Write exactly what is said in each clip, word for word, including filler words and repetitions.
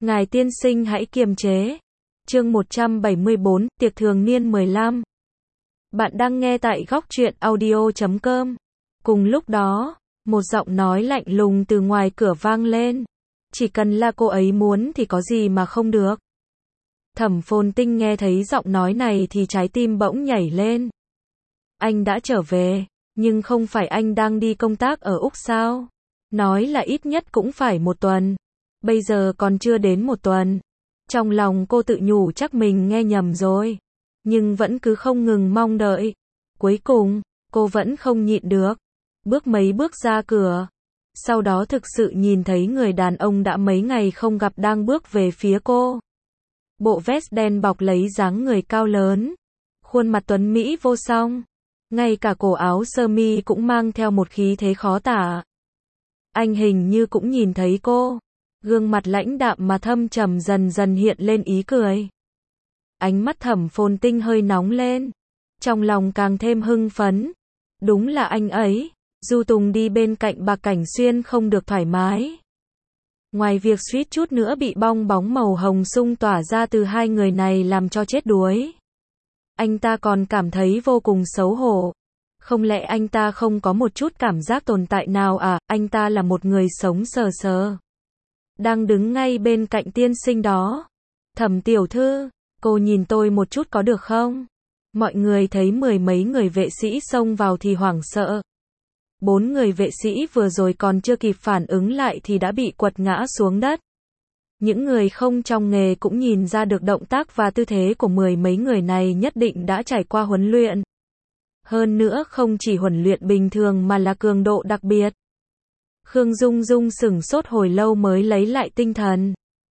Ngài tiên sinh hãy kiềm chế. Chương một trăm bảy mươi bốn, tiệc thường niên mười lăm. Bạn đang nghe tại góc truyện audio chấm com. Cùng lúc đó, một giọng nói lạnh lùng từ ngoài cửa vang lên. Chỉ cần là cô ấy muốn thì có gì mà không được. Thẩm Phồn Tinh nghe thấy giọng nói này thì trái tim bỗng nhảy lên. Anh đã trở về, nhưng không phải anh đang đi công tác ở Úc sao? Nói là ít nhất cũng phải một tuần. Bây giờ còn chưa đến một tuần. Trong lòng cô tự nhủ chắc mình nghe nhầm rồi. Nhưng vẫn cứ không ngừng mong đợi. Cuối cùng, cô vẫn không nhịn được. Bước mấy bước ra cửa. Sau đó thực sự nhìn thấy người đàn ông đã mấy ngày không gặp đang bước về phía cô. Bộ vest đen bọc lấy dáng người cao lớn. Khuôn mặt tuấn Mỹ vô song. Ngay cả cổ áo sơ mi cũng mang theo một khí thế khó tả. Anh hình như cũng nhìn thấy cô. Gương mặt lãnh đạm mà thâm trầm dần dần hiện lên ý cười. Ánh mắt Thẩm Phồn Tinh hơi nóng lên. Trong lòng càng thêm hưng phấn. Đúng là anh ấy. Du Tùng đi bên cạnh Bạc Cảnh Xuyên không được thoải mái. Ngoài việc suýt chút nữa bị bong bóng màu hồng sung tỏa ra từ hai người này làm cho chết đuối. Anh ta còn cảm thấy vô cùng xấu hổ. Không lẽ anh ta không có một chút cảm giác tồn tại nào à? Anh ta là một người sống sờ sờ. Đang đứng ngay bên cạnh tiên sinh đó. Thẩm tiểu thư, cô nhìn tôi một chút có được không? Mọi người thấy mười mấy người vệ sĩ xông vào thì hoảng sợ. Bốn người vệ sĩ vừa rồi còn chưa kịp phản ứng lại thì đã bị quật ngã xuống đất. Những người không trong nghề cũng nhìn ra được động tác và tư thế của mười mấy người này nhất định đã trải qua huấn luyện. Hơn nữa không chỉ huấn luyện bình thường mà là cường độ đặc biệt. Khương Dung Dung sửng sốt hồi lâu mới lấy lại tinh thần.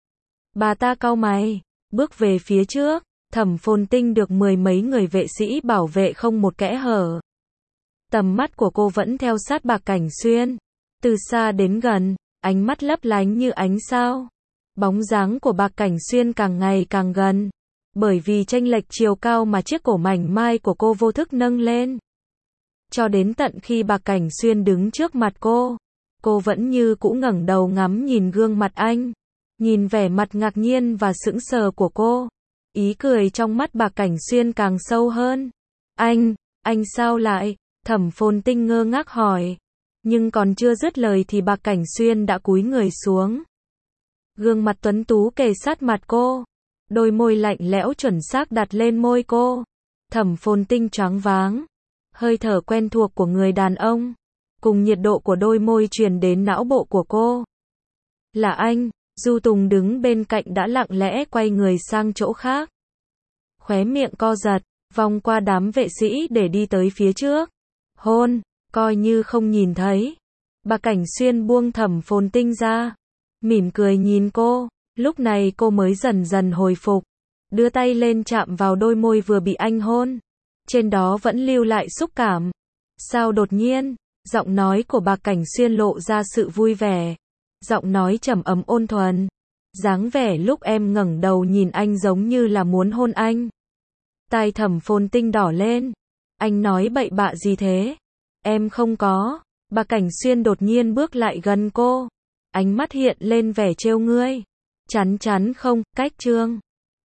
Bà ta cau mày, bước về phía trước. Thẩm Phồn Tinh được mười mấy người vệ sĩ bảo vệ không một kẽ hở. Tầm mắt của cô vẫn theo sát Bạc Cảnh Xuyên. Từ xa đến gần, ánh mắt lấp lánh như ánh sao. Bóng dáng của Bạc Cảnh Xuyên càng ngày càng gần. Bởi vì chênh lệch chiều cao mà chiếc cổ mảnh mai của cô vô thức nâng lên. Cho đến tận khi Bạc Cảnh Xuyên đứng trước mặt cô, cô vẫn như cũ ngẩng đầu ngắm nhìn gương mặt anh. Nhìn vẻ mặt ngạc nhiên và sững sờ của cô. Ý cười trong mắt Bạc Cảnh Xuyên càng sâu hơn. Anh, anh sao lại? Thẩm Phồn Tinh ngơ ngác hỏi. Nhưng còn chưa dứt lời thì Bạc Cảnh Xuyên đã cúi người xuống. Gương mặt tuấn tú kề sát mặt cô. Đôi môi lạnh lẽo chuẩn xác đặt lên môi cô. Thẩm Phồn Tinh choáng váng. Hơi thở quen thuộc của người đàn ông. Cùng nhiệt độ của đôi môi truyền đến não bộ của cô. Là anh. Du Tùng đứng bên cạnh đã lặng lẽ quay người sang chỗ khác. Khóe miệng co giật, vòng qua đám vệ sĩ để đi tới phía trước. Hôn, coi như không nhìn thấy. Bạc Cảnh Xuyên buông Thẩm Phồn Tinh ra. Mỉm cười nhìn cô. Lúc này cô mới dần dần hồi phục. Đưa tay lên chạm vào đôi môi vừa bị anh hôn. Trên đó vẫn lưu lại xúc cảm. Sao đột nhiên? Giọng nói của Bạc Cảnh Xuyên lộ ra sự vui vẻ. Giọng nói trầm ấm ôn thuần. Dáng vẻ lúc em ngẩng đầu nhìn anh giống như là muốn hôn anh. Tai Thẩm Phồn Tinh đỏ lên. Anh nói bậy bạ gì thế? Em không có. Bạc Cảnh Xuyên đột nhiên bước lại gần cô. Ánh mắt hiện lên vẻ trêu ngươi. Chắn chắn không, cách chương.